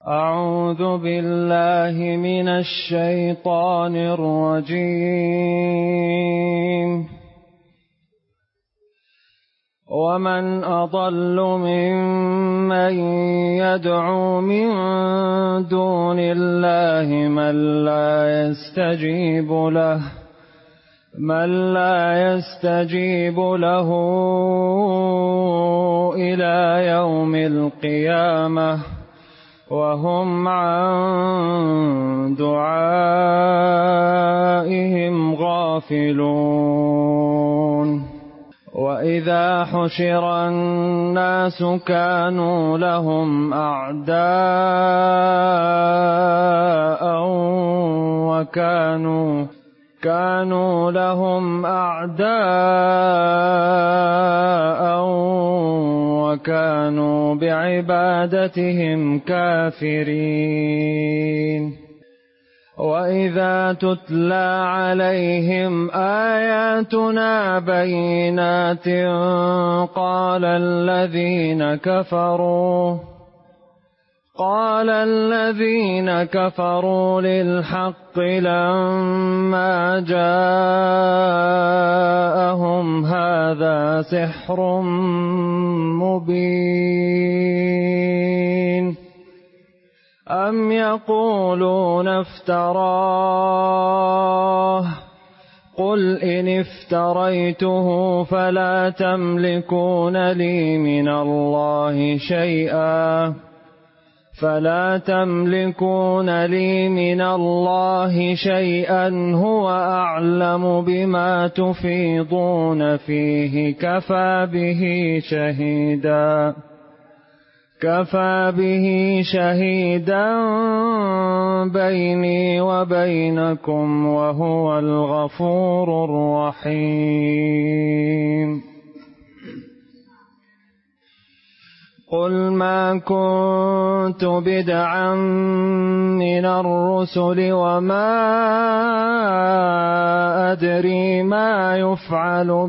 أعوذ بالله من الشيطان الرجيم. ومن أضل ممن يدعو من دون الله من لا يستجيب له إلى يوم القيامة وهم عن دعائهم غافلون. وإذا حشر الناس كانوا لهم أعداء وكانوا بعبادتهم كافرين. وإذا تتلى عليهم آياتنا بينات قال الذين كفروا للحق لما جاءهم هذا سحر مبين. أم يقولون افتراه قل إن افتريته فلا تملكون لي من الله شيئا هو أعلم بما تفيضون فيه كفى به شهيدا بيني وبينكم وهو الغفور الرحيم. قل ما كنت بدعا من الرسل وما أدري ما يفعل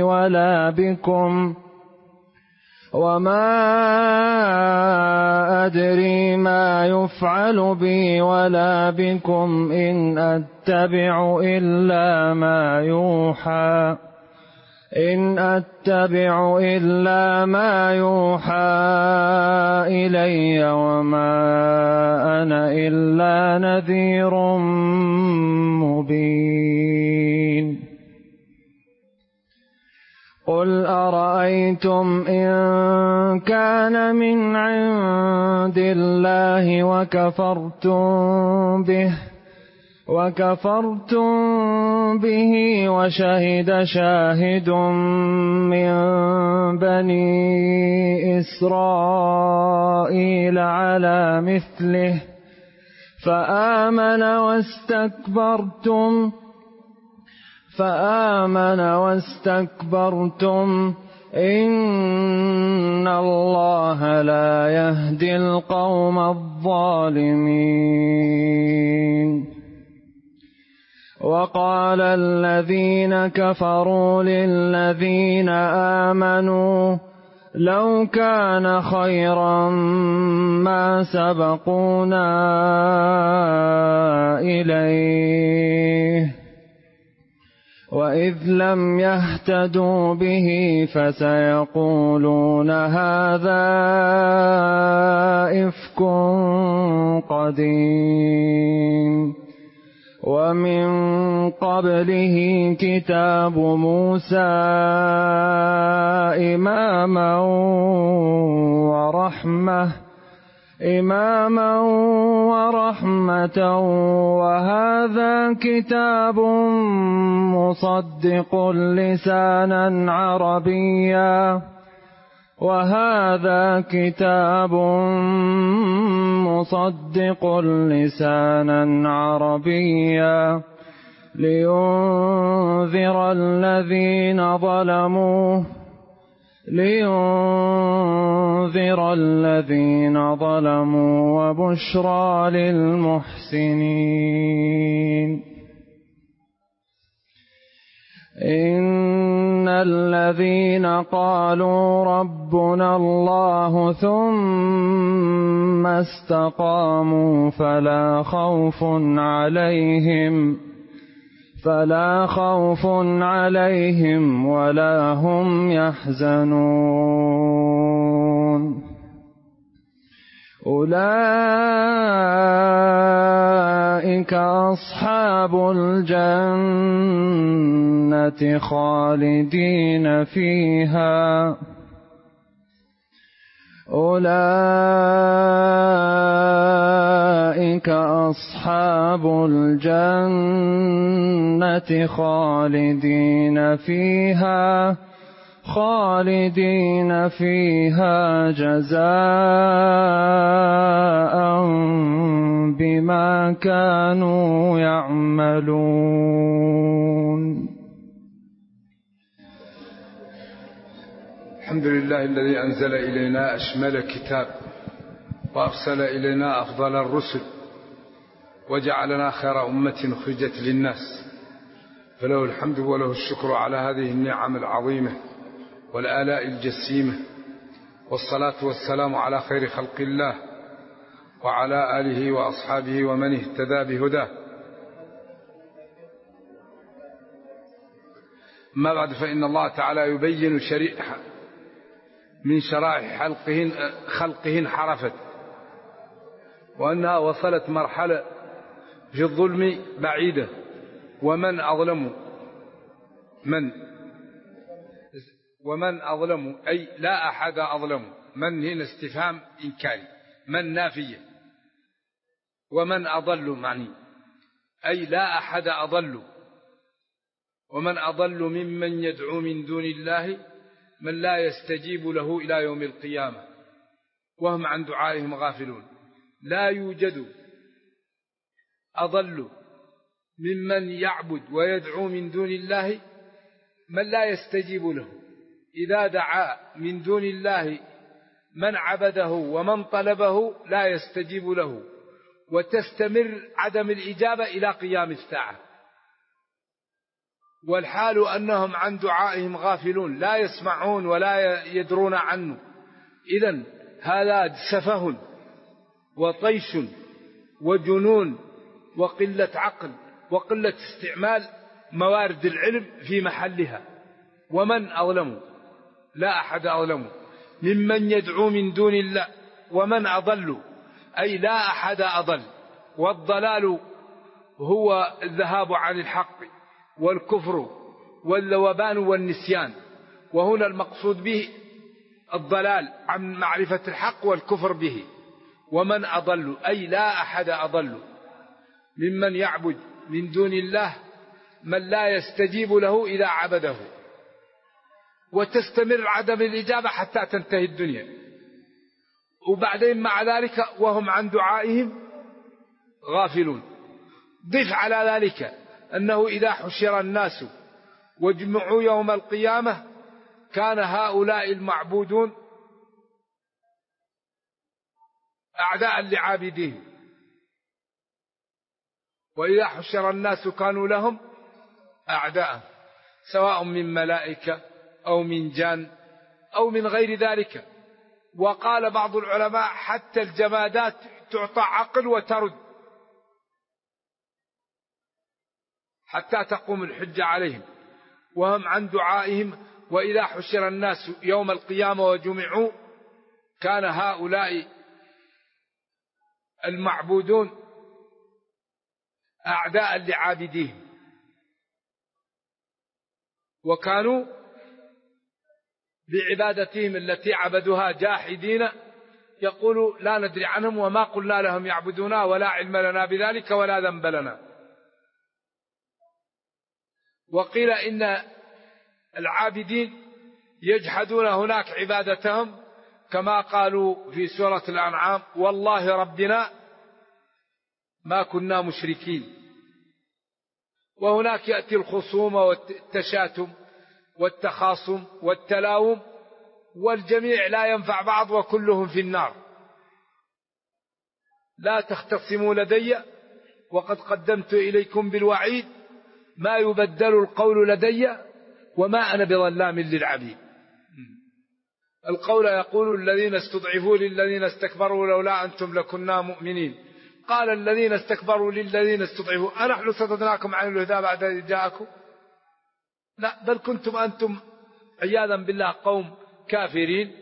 بي ولا بكم إن أتبع إلا ما يوحى إلي وما أنا إلا نذير مبين. قل أرأيتم إن كان من عند الله وكفرتم به وشهد شاهد من بني إسرائيل على مثله فآمن واستكبرتم إن الله لا يهدي القوم الظالمين. وقال الذين كفروا للذين آمنوا لو كان خيرا ما سبقونا إليه وإذ لم يهتدوا به فسيقولون هذا إفك قديم. ومن قبله كتاب موسى إماما ورحمة وهذا كتاب مصدق لسانا عربيا لينذر الذين ظلموا وبشرى للمحسنين. إن إن الذين قالوا ربنا الله ثم استقاموا فلا خوف عليهم ولا هم يحزنون أولئك أصحاب الجنة خالدين فيها أولئك أصحاب الجنة خالدين فيها جزاء بما كانوا يعملون. الحمد لله الذي أنزل إلينا أشمل كتاب وأرسل إلينا أفضل الرسل وجعلنا خير أمة أخرجت للناس، فله الحمد وله الشكر على هذه النعم العظيمة والآلاء الجسيمة، والصلاة والسلام على خير خلق الله وعلى آله وأصحابه ومن اهتدى بهداه. ما بعد، فإن الله تعالى يبين شريعة من شرائع خلقه انحرفت، وأنها وصلت مرحلة في الظلم بعيدة. ومن أظلم أي لا أحد أظلم. من هنا استفهام إنكاري، من نافية. ومن أضل معني أي لا أحد أضل. ومن أضل ممن يدعو من دون الله من لا يستجيب له إلى يوم القيامة وهم عن دعائهم غافلون. لا يوجد أضل ممن يعبد ويدعو من دون الله من لا يستجيب له. إذا دعا من دون الله من عبده ومن طلبه لا يستجيب له، وتستمر عدم الإجابة إلى قيام الساعة، والحال أنهم عن دعائهم غافلون، لا يسمعون ولا يدرون عنه. إذن هذا سفه وطيش وجنون وقلة عقل وقلة استعمال موارد العلم في محلها. ومن أظلم، لا أحد أظلم ممن يدعو من دون الله. ومن أضل أي لا أحد أضل. والضلال هو الذهاب عن الحق والكفر والذوبان والنسيان، وهنا المقصود به الضلال عن معرفة الحق والكفر به. ومن أضل أي لا أحد أضل ممن يعبد من دون الله من لا يستجيب له إذا عبده، وتستمر عدم الإجابة حتى تنتهي الدنيا، وبعدين مع ذلك وهم عن دعائهم غافلون. ضف على ذلك أنه إذا حشر الناس واجمعوا يوم القيامة كان هؤلاء المعبودون أعداء لعابدين، وإذا حشر الناس كانوا لهم أعداء، سواء من ملائكة أو من جان أو من غير ذلك. وقال بعض العلماء حتى الجمادات تعطى عقل وترد حتى تقوم الحجة عليهم وهم عن دعائهم. وإذا حشر الناس يوم القيامة وجمعوا كان هؤلاء المعبودون أعداء لعابديهم، وكانوا بعبادتهم التي عبدوها جاحدين، يقولوا لا ندري عنهم وما قلنا لهم يعبدونا ولا علم لنا بذلك ولا ذنب لنا. وقيل إن العابدين يجحدون هناك عبادتهم كما قالوا في سورة الأنعام والله ربنا ما كنا مشركين. وهناك يأتي الخصوم والتشاتم والتخاصم والتلاوم، والجميع لا ينفع بعض وكلهم في النار. لا تختصموا لدي وقد قدمت إليكم بالوعيد ما يبدل القول لدي وما أنا بظلام للعبيد. القول يقول الذين استضعفوا للذين استكبروا لولا أنتم لكنا مؤمنين. قال الذين استكبروا للذين استضعفوا أنحن صددناكم عن الهدى بعد إذ جاءكم؟ لا، بل كنتم أنتم عياذا بالله قوم كافرين،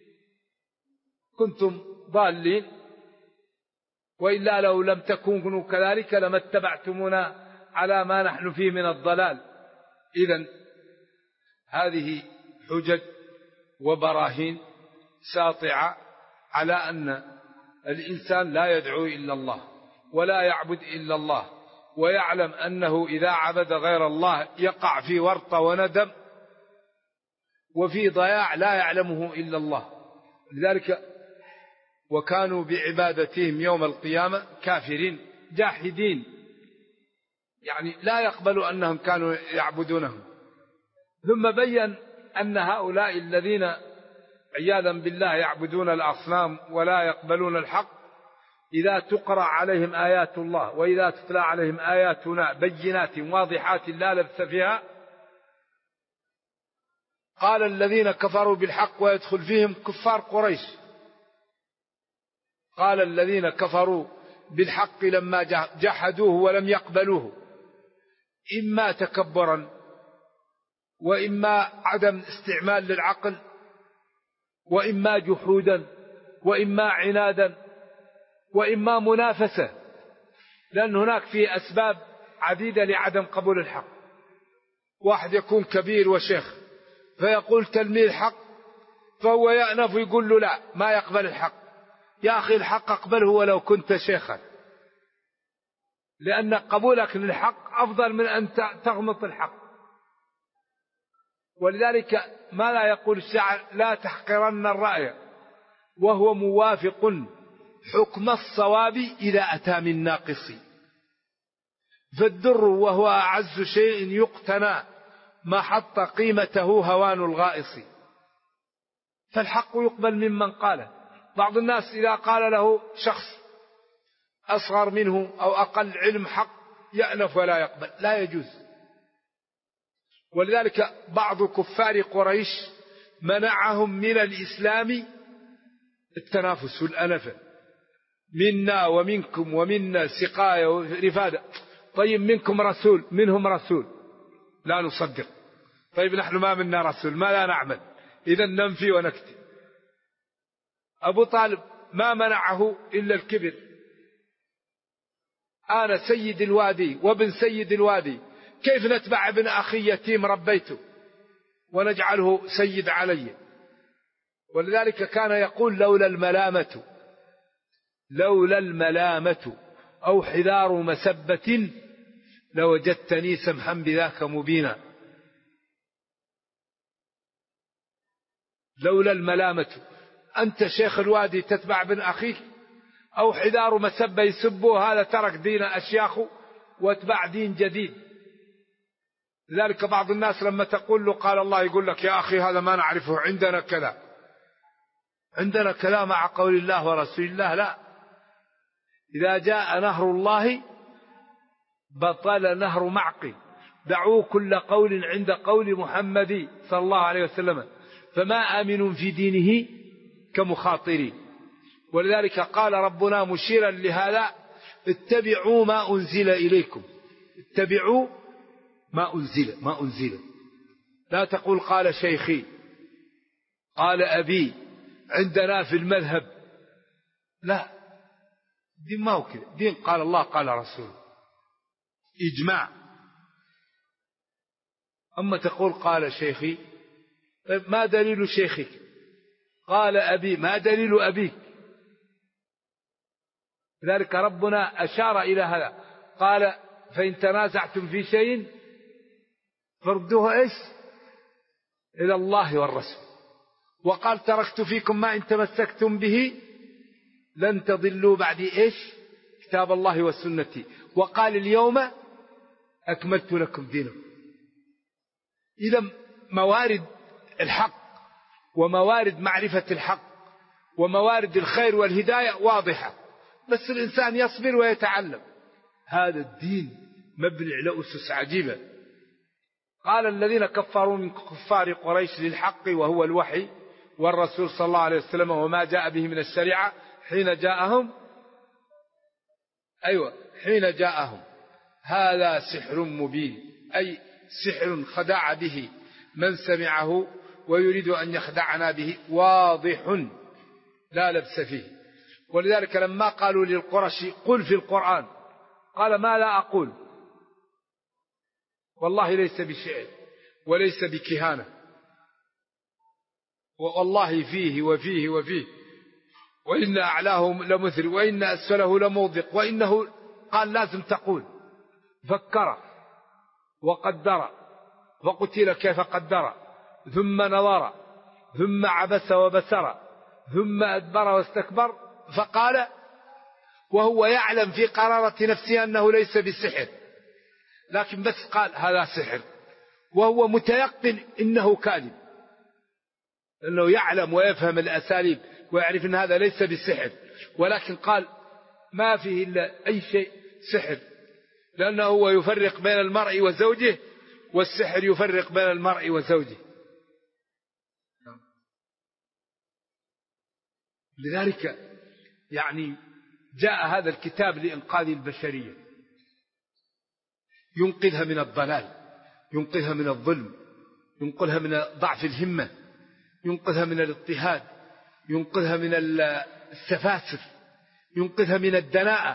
كنتم ضالين، وإلا لو لم تكونوا كذلك لما اتبعتمونا على ما نحن فيه من الضلال. إذن هذه حجج وبراهين ساطعة على أن الإنسان لا يدعو إلا الله ولا يعبد إلا الله، ويعلم أنه إذا عبد غير الله يقع في ورطة وندم وفي ضياع لا يعلمه إلا الله. لذلك وكانوا بعبادتهم يوم القيامة كافرين جاحدين، يعني لا يقبلوا أنهم كانوا يعبدونهم. ثم بين أن هؤلاء الذين عياذا بالله يعبدون الأصنام ولا يقبلون الحق إذا تقرأ عليهم آيات الله وإذا تتلى عليهم آياتنا بينات واضحات لا لبس فيها، قال الذين كفروا بالحق ويدخل فيهم كفار قريش. قال الذين كفروا بالحق لما جحدوه ولم يقبلوه، إما تكبرا وإما عدم استعمال للعقل وإما جحودا وإما عنادا وإما منافسة، لأن هناك في أسباب عديدة لعدم قبول الحق. واحد يكون كبير وشيخ فيقول تلميذ حق فهو يأنف ويقول له لا ما يقبل الحق. يا أخي الحق أقبله ولو كنت شيخا، لأن قبولك للحق أفضل من أن تغمط الحق. ولذلك ما لا يقول الشاعر لا تحقرن الرأي وهو موافق حكم الصواب إذا أتى من ناقص، فالدر وهو أعز شيء يقتنى ما حط قيمته هوان الغائص. فالحق يقبل ممن قاله. بعض الناس إذا قال له شخص أصغر منه أو أقل علم حق يأنف ولا يقبل، لا يجوز. ولذلك بعض كفار قريش منعهم من الإسلام التنافس والأنفة، منا ومنكم ومنا سقاية ورفادة. طيب منكم رسول منهم رسول لا نصدق، طيب نحن ما منا رسول ما لا نعمل، إذا ننفي ونكتب. أبو طالب ما منعه إلا الكبر، أنا سيد الوادي وابن سيد الوادي، كيف نتبع ابن أخي يتيم ربيته ونجعله سيد علي؟ ولذلك كان يقول لولا الملامة أو حذار مسبة لوجدتني سمحا بذاك مبينا. لولا الملامة، أنت شيخ الوادي تتبع ابن أخيك، أو حذار مسبة يسبوه هذا ترك دين أشياخه واتبع دين جديد. لذلك بعض الناس لما تقول له قال الله يقول لك يا أخي هذا ما نعرفه، عندنا كذا، عندنا كلام مع قول الله ورسول الله. لا، إذا جاء نهر الله بطل نهر معقل، دعوا كل قول عند قول محمد صلى الله عليه وسلم، فما آمن في دينه كمخاطرين. ولذلك قال ربنا مشيرا لهذا اتبعوا ما أنزل إليكم، اتبعوا ما أنزل. لا تقول قال شيخي قال أبي عندنا في المذهب، لا، دين ما هو كذا، دين قال الله قال رسوله إجماع. أما تقول قال شيخي، طيب ما دليل شيخك؟ قال أبي، ما دليل أبيك؟ لذلك ربنا أشار إلى هذا، قال فإن تنازعتم في شيء فردوه إيش؟ إلى الله والرسول. وقال تركت فيكم ما إن تمسكتم به لن تضلوا بعدي إيش؟ كتاب الله وسنتي. وقال اليوم أكملت لكم دينكم. إذا موارد الحق وموارد معرفة الحق وموارد الخير والهداية واضحة، بس الإنسان يصبر ويتعلم. هذا الدين مبني على أسس عجيبة. قال الذين كفروا من كفار قريش للحق وهو الوحي والرسول صلى الله عليه وسلم وما جاء به من الشريعة حين جاءهم هذا سحر مبين، أي سحر خدع به من سمعه ويريد أن يخدعنا به واضح لا لبس فيه. ولذلك لما قالوا للقرشي قل في القرآن قال ما لا أقول والله ليس بشعر وليس بكهانة، والله فيه وفيه وفيه، وإن أعلاه لمثري وإن أسفله لموضق، وإنه قال لازم تقول فكر وقدر فقتل كيف قدر ثم نظر ثم عبس وبسر ثم أدبر واستكبر فقال وهو يعلم في قرارة نفسه أنه ليس بسحر، لكن بس قال هذا سحر وهو متيقن إنه كاذب، لأنه يعلم ويفهم الأساليب ويعرف أن هذا ليس بسحر، ولكن قال ما فيه إلا أي شيء سحر، لأنه هو يفرق بين المرء وزوجه والسحر يفرق بين المرء وزوجه. لذلك يعني جاء هذا الكتاب لإنقاذ البشرية، ينقذها من الضلال، ينقذها من الظلم، ينقذها من ضعف الهمة، ينقذها من الاضطهاد، ينقذها من السفاسف، ينقذها من الدناءة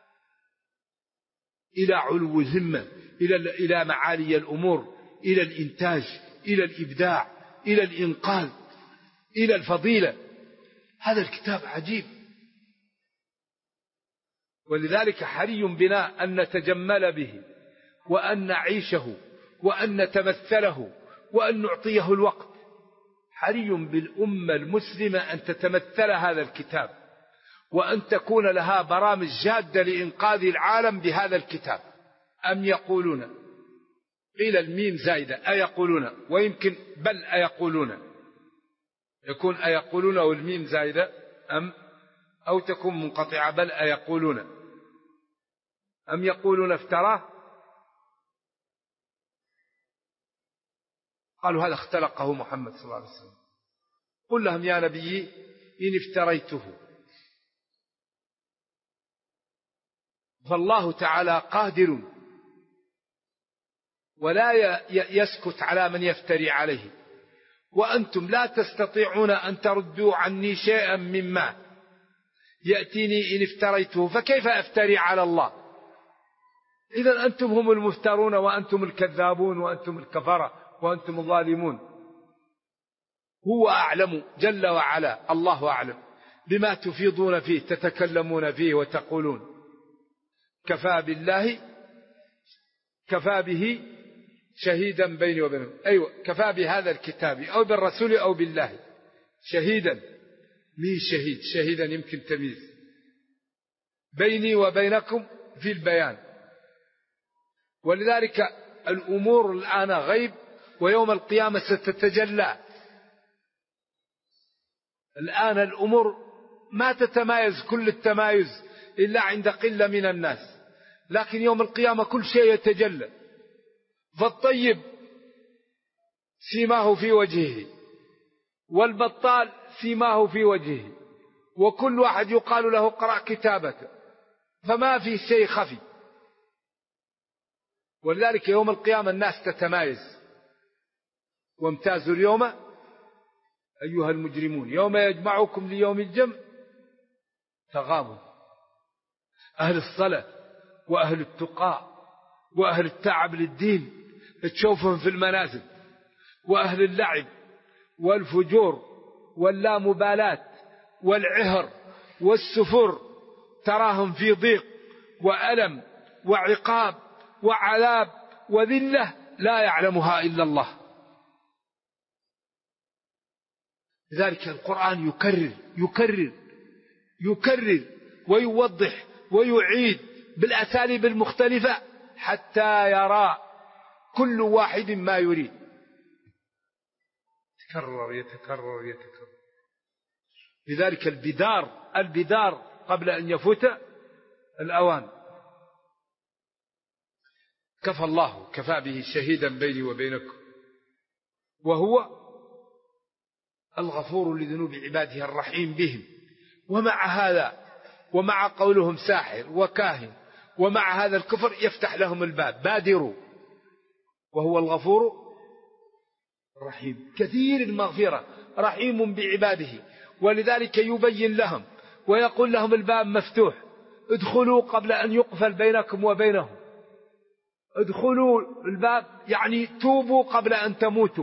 إلى علو الهمة، إلى معالي الأمور، إلى الإنتاج، إلى الإبداع، إلى الإنقاذ، إلى الفضيلة. هذا الكتاب عجيب، ولذلك حري بنا أن نتجمل به وأن نعيشه وأن نتمثله وأن نعطيه الوقت. حري بالأمة المسلمة أن تتمثل هذا الكتاب وأن تكون لها برامج جادة لإنقاذ العالم بهذا الكتاب. أم يقولون، قيل الميم زايدة أيقولون، ويمكن بل أيقولون، يكون أيقولون والميم زايدة أو تكون منقطعة بل أيقولون. أم يقولون افتراه، قالوا هذا اختلقه محمد صلى الله عليه وسلم. قل لهم يا نبي إن افتريته فالله تعالى قادر ولا يسكت على من يفتري عليه، وأنتم لا تستطيعون أن تردوا عني شيئا مما يأتيني إن افتريته، فكيف أفتري على الله؟ إذا أنتم هم المفترون وأنتم الكذابون وأنتم الكفرة وأنتم الظالمون. هو أعلم جل وعلا، الله أعلم بما تفيضون فيه تتكلمون فيه وتقولون. كفى به شهيدا بيني وبينكم، أيوة كفى بهذا الكتاب أو بالرسول أو بالله شهيدا. مين شهيد؟ شهيدا يمكن تمييز بيني وبينكم في البيان. ولذلك الأمور الآن غيب ويوم القيامة ستتجلى. الآن الأمور ما تتمايز كل التمايز إلا عند قلة من الناس، لكن يوم القيامة كل شيء يتجلى. فالطيب سيماه في وجهه والبطال سيماه في وجهه، وكل واحد يقال له اقرأ كتابته، فما في شيء خفي. ولذلك يوم القيامة الناس تتمايز. وامتازوا اليوم أيها المجرمون يوم يجمعكم ليوم الجمع تغابوا. أهل الصلاة وأهل التقاء وأهل التعب للدين تشوفهم في المنازل، وأهل اللعب والفجور واللامبالاة والعهر والسفر تراهم في ضيق وألم وعقاب وعذاب وذلة لا يعلمها إلا الله. لذلك القرآن يكرر ويوضح ويعيد بالأساليب المختلفة حتى يرى كل واحد ما يريد. يتكرر. لذلك البدار قبل أن يفوت الأوان. كفى الله، كفى به شهيدا بيني وبينكم، وهو الغفور لذنوب عباده الرحيم بهم. ومع هذا، ومع قولهم ساحر وكاهن، ومع هذا الكفر يفتح لهم الباب، بادروا، وهو الغفور الرحيم كثير المغفرة رحيم بعباده. ولذلك يبين لهم ويقول لهم الباب مفتوح، ادخلوا قبل أن يقفل بينكم وبينهم، ادخلوا الباب يعني توبوا قبل أن تموتوا.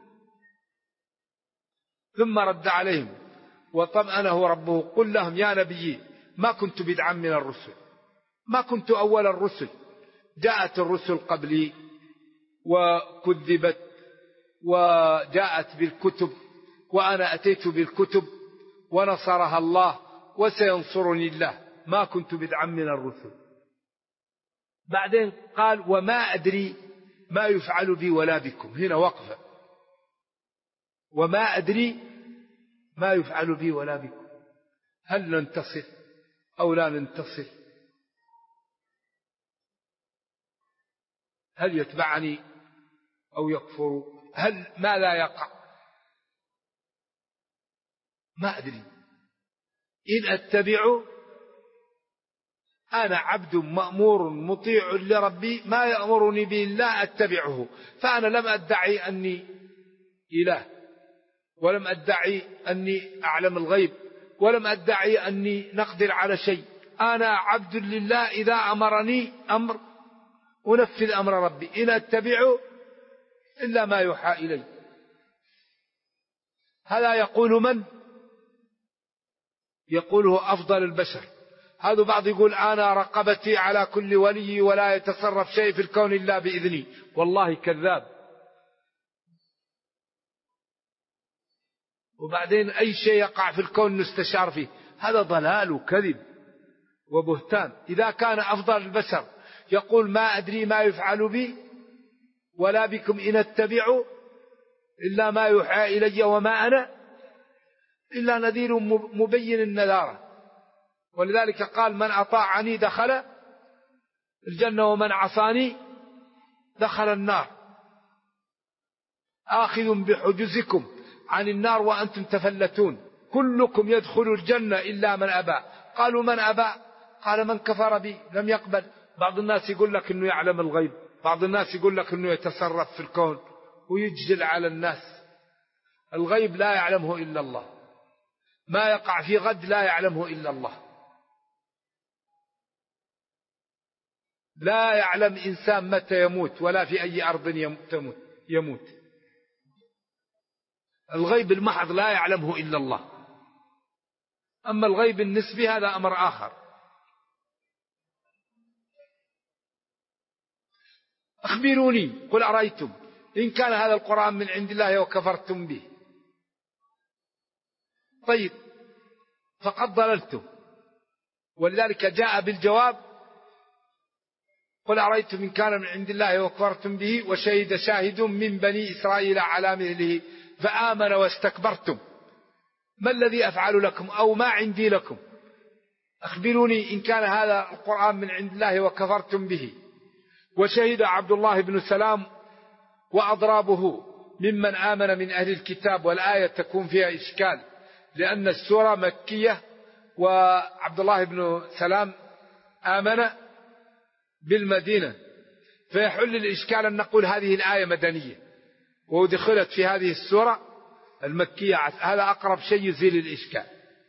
ثم رد عليهم وطمأنه ربه، قل لهم يا نبي ما كنت بدعا من الرسل، ما كنت أول الرسل، جاءت الرسل قبلي وكذبت وجاءت بالكتب، وأنا أتيت بالكتب ونصرها الله وسينصرني الله، ما كنت بدعا من الرسل. بعدين قال وما أدري ما يفعل بي ولا بكم، هنا وقفة، وما أدري ما يفعل بي ولا بكم، هل ننتصر أو لا ننتصر، هل يتبعني أو يكفر، هل ما لا يقع، ما أدري. إن أتبع، أنا عبد مأمور مطيع لربي، ما يأمرني به لا أتبعه. فأنا لم أدعي أني إله، ولم أدعي أني أعلم الغيب، ولم أدعي أني نقدر على شيء. أنا عبد لله، إذا أمرني أمر أنفذ أمر ربي، إن أتبع إلا ما يوحى إلي. هذا يقول من؟ يقوله أفضل البشر. هذا بعض يقول أنا رقبتي على كل ولي ولا يتصرف شيء في الكون إلا بإذني، والله كذاب. وبعدين أي شيء يقع في الكون نستشار فيه، هذا ضلال وكذب وبهتان. إذا كان أفضل البشر يقول ما أدري ما يفعل بي ولا بكم إن اتبع إلا ما يوحى إلي وما أنا إلا نذير مبين النذارة. ولذلك قال من أطاعني دخل الجنة ومن عصاني دخل النار، آخذ بحجزكم عن النار وأنتم تفلتون، كلكم يدخل الجنة إلا من أبى. قالوا من أبى؟ قال من كفر بي لم يقبل. بعض الناس يقول لك أنه يعلم الغيب، بعض الناس يقول لك أنه يتصرف في الكون ويجزل على الناس. الغيب لا يعلمه إلا الله، ما يقع في غد لا يعلمه إلا الله. لا يعلم إنسان متى يموت ولا في أي أرض يموت. الغيب المحض لا يعلمه إلا الله. أما الغيب النسبي هذا أمر آخر. أخبروني قل أرأيتم إن كان هذا القرآن من عند الله وكفرتم به. طيب فقد ضللتم، ولذلك جاء بالجواب قل أرأيتم إن كان من عند الله وكفرتم به وشهد شاهد من بني إسرائيل على مثله فآمن واستكبرتم ما الذي أفعل لكم أو ما عندي لكم. أخبروني إن كان هذا القرآن من عند الله وكفرتم به. وشهد عبد الله بن سلام وأضرابه ممن آمن من أهل الكتاب، والآية تكون فيها إشكال لأن السورة مكية وعبد الله بن سلام آمن بالمدينة، فيحل الإشكال أن نقول هذه الآية مدنية ودخلت في هذه السورة المكية، هذا أقرب شيء يزيل الإشكال.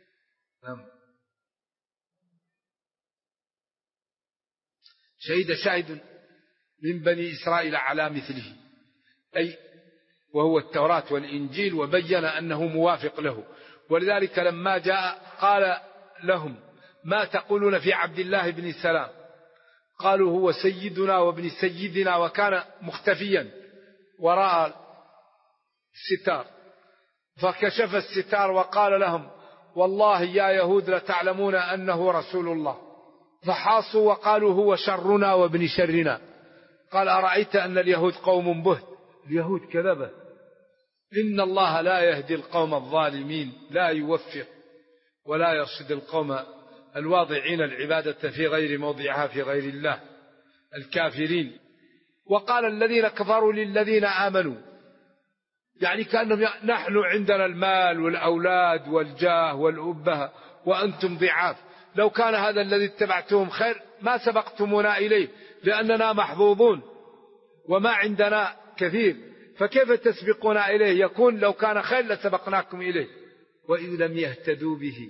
شهد شاهد من بني إسرائيل على مثله، أي وهو التوراة والإنجيل، وبين أنه موافق له. ولذلك لما جاء قال لهم ما تقولون في عبد الله بن سلام؟ قالوا هو سيدنا وابن سيدنا، وكان مختفيا وراء الستار، فكشف الستار وقال لهم والله يا يهود لتعلمون أنه رسول الله، فحاصوا وقالوا هو شرنا وابن شرنا. قال أرأيت أن اليهود قوم بهت، اليهود كذبة، إن الله لا يهدي القوم الظالمين، لا يوفق ولا يرشد القوم الواضعين العبادة في غير موضعها في غير الله الكافرين. وقال الذين كفروا للذين آمنوا، يعني كأنهم نحن عندنا المال والأولاد والجاه والأبهة وأنتم ضعاف، لو كان هذا الذي اتبعتهم خير ما سبقتمونا إليه لأننا محظوظون وما عندنا كثير، فكيف تسبقنا إليه؟ يكون لو كان خير لسبقناكم إليه. وإذ لم يهتدوا به،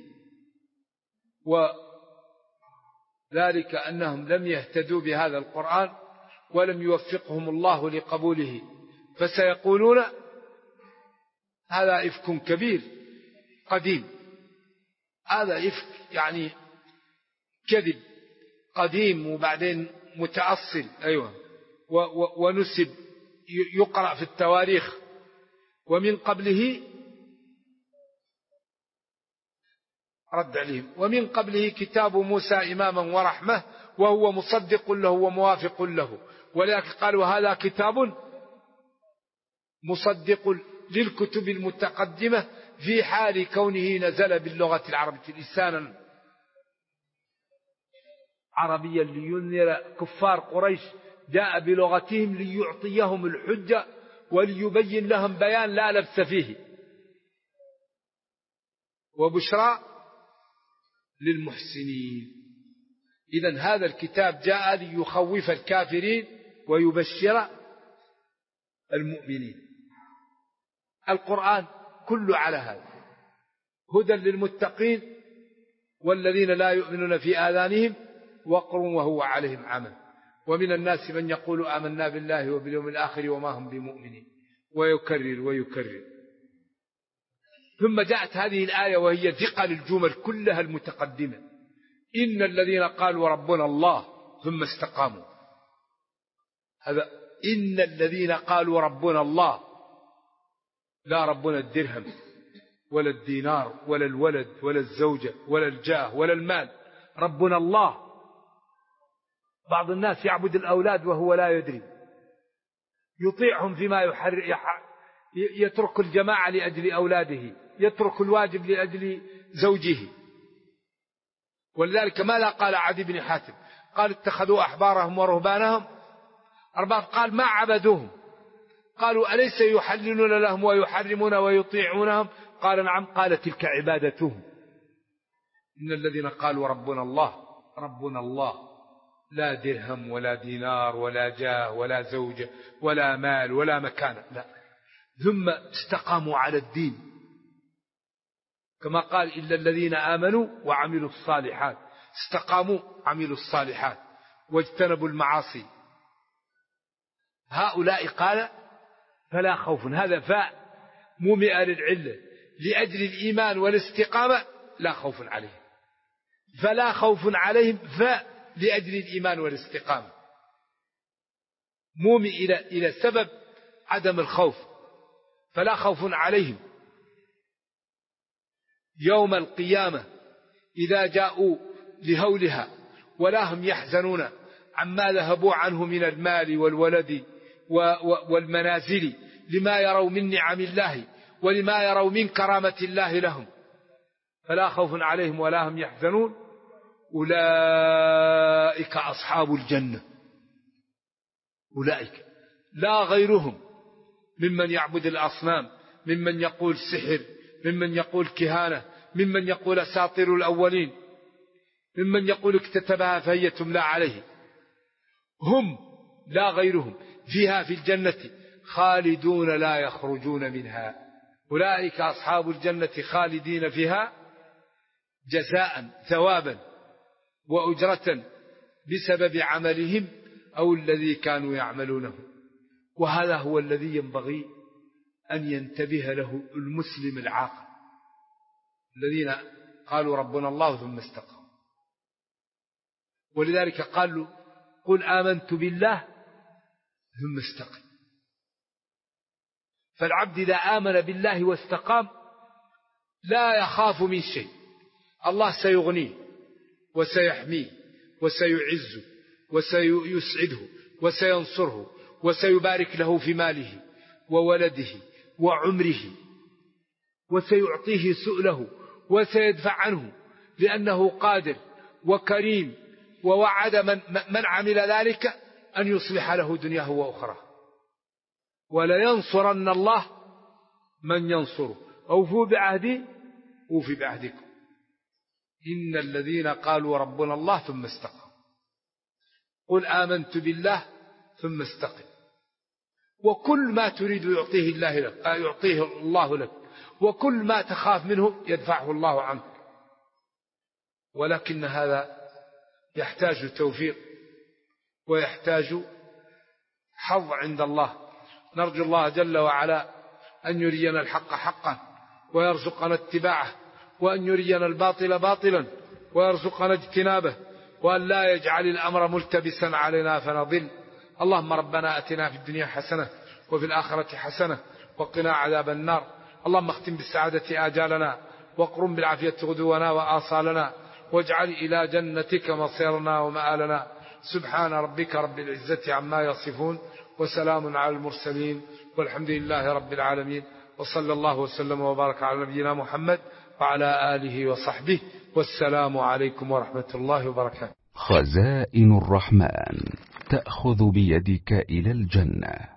وذلك أنهم لم يهتدوا بهذا القرآن ولم يوفقهم الله لقبوله، فسيقولون هذا إفك كبير قديم. هذا إفك يعني كذب قديم وبعدين متأصل، أيوة، ونسب يقرأ في التواريخ. ومن قبله رد عليهم، ومن قبله كتاب موسى إماما ورحمة وهو مصدق له وموافق له، ولكن قالوا هذا كتاب مصدق للكتب المتقدمة في حال كونه نزل باللغة العربية لسانا عربيا لينذر كفار قريش، جاء بلغتهم ليعطيهم الحجة وليبين لهم بيان لا لبس فيه، وبشرى للمحسنين. إذن هذا الكتاب جاء ليخوف الكافرين ويبشر المؤمنين. القرآن كله على هذا، هدى للمتقين والذين لا يؤمنون في آذانهم وقر وهو عليهم عمى، ومن الناس من يقول آمنا بالله وباليوم الآخر وما هم بمؤمنين، ويكرر. ثم جاءت هذه الآية وهي ثقة للجمل كلها المتقدمة: إن الذين قالوا ربنا الله ثم استقاموا. هذا إن الذين قالوا ربنا الله، لا ربنا الدرهم ولا الدينار ولا الولد ولا الزوجة ولا الجاه ولا المال، ربنا الله. بعض الناس يعبد الأولاد وهو لا يدري، يطيعهم فيما يترك الجماعة لأجل أولاده، يترك الواجب لأجل زوجه. ولذلك ماذا قال عدي بن حاتم؟ قال اتخذوا أحبارهم ورهبانهم أرباب، قال ما عبدوهم. قالوا أليس يحللون لهم ويحرمون ويطيعونهم؟ قال نعم. قال تلك عبادتهم. إن الذين قالوا ربنا الله لا درهم ولا دينار ولا جاه ولا زوجة ولا مال ولا مكانة، لا، ثم استقاموا على الدين، كما قال إلا الذين آمنوا وعملوا الصالحات، استقاموا عملوا الصالحات واجتنبوا المعاصي، هؤلاء قال فلا خوف. هذا فاء مومئة للعلة لأجل الإيمان والاستقامة، لا خوف عليهم، فلا خوف عليهم فاء لأجل الإيمان والاستقامة، مومئ إلى سبب عدم الخوف، فلا خوف عليهم يوم القيامة إذا جاءوا لهولها ولا هم يحزنون عما ذهبوا عنه من المال والولد والمنازل، لما يروا من نعم الله ولما يروا من كرامة الله لهم، فلا خوف عليهم ولا هم يحزنون. أولئك أصحاب الجنة، أولئك لا غيرهم ممن يعبد الأصنام، ممن يقول سحر، ممن يقول كهانة، ممن يقول أساطير الأولين، ممن يقول اكتتبها فهي تملى عليه، هم لا غيرهم فيها في الجنة خالدون لا يخرجون منها. أولئك أصحاب الجنة خالدين فيها جزاء ثوابا وأجرة بسبب عملهم أو الذي كانوا يعملونه. وهذا هو الذي ينبغي أن ينتبه له المسلم العاقل، الذين قالوا ربنا الله ثم استقاموا. ولذلك قالوا قل آمنت بالله ثم استقم. فالعبد إذا آمن بالله واستقام لا يخاف من شيء، الله سيغنيه وسيحميه وسيعزه وسيسعده وسينصره وسيبارك له في ماله وولده وعمره وسيعطيه سؤله وسيدفع عنه، لأنه قادر وكريم، ووعد من عمل ذلك أن يصلح له دنياه وأخرى. ولينصرن الله من ينصره. أوفوا بعهدي أوفي بعهدكم. إن الذين قالوا ربنا الله ثم استقاموا قل آمنت بالله ثم استقم. وكل ما تريد يعطيه الله لك، وكل ما تخاف منه يدفعه الله عنك. ولكن هذا يحتاج توفيق ويحتاج حظ عند الله. نرجو الله جل وعلا أن يرينا الحق حقا ويرزقنا اتباعه، وأن يرينا الباطل باطلا ويرزقنا اجتنابه، وأن لا يجعل الأمر ملتبسا علينا فنضل. اللهم ربنا أتنا في الدنيا حسنة وفي الآخرة حسنة وقنا عذاب النار. اللهم اختم بالسعادة آجالنا واقرم بالعافية غدونا وآصالنا، واجعل إلى جنتك مصيرنا ومآلنا. سبحان ربك رب العزة عما يصفون، وسلام على المرسلين، والحمد لله رب العالمين. وصلى الله وسلم وبارك على نبينا محمد وعلى آله وصحبه، والسلام عليكم ورحمة الله وبركاته. خزائن الرحمن تأخذ بيدك إلى الجنة.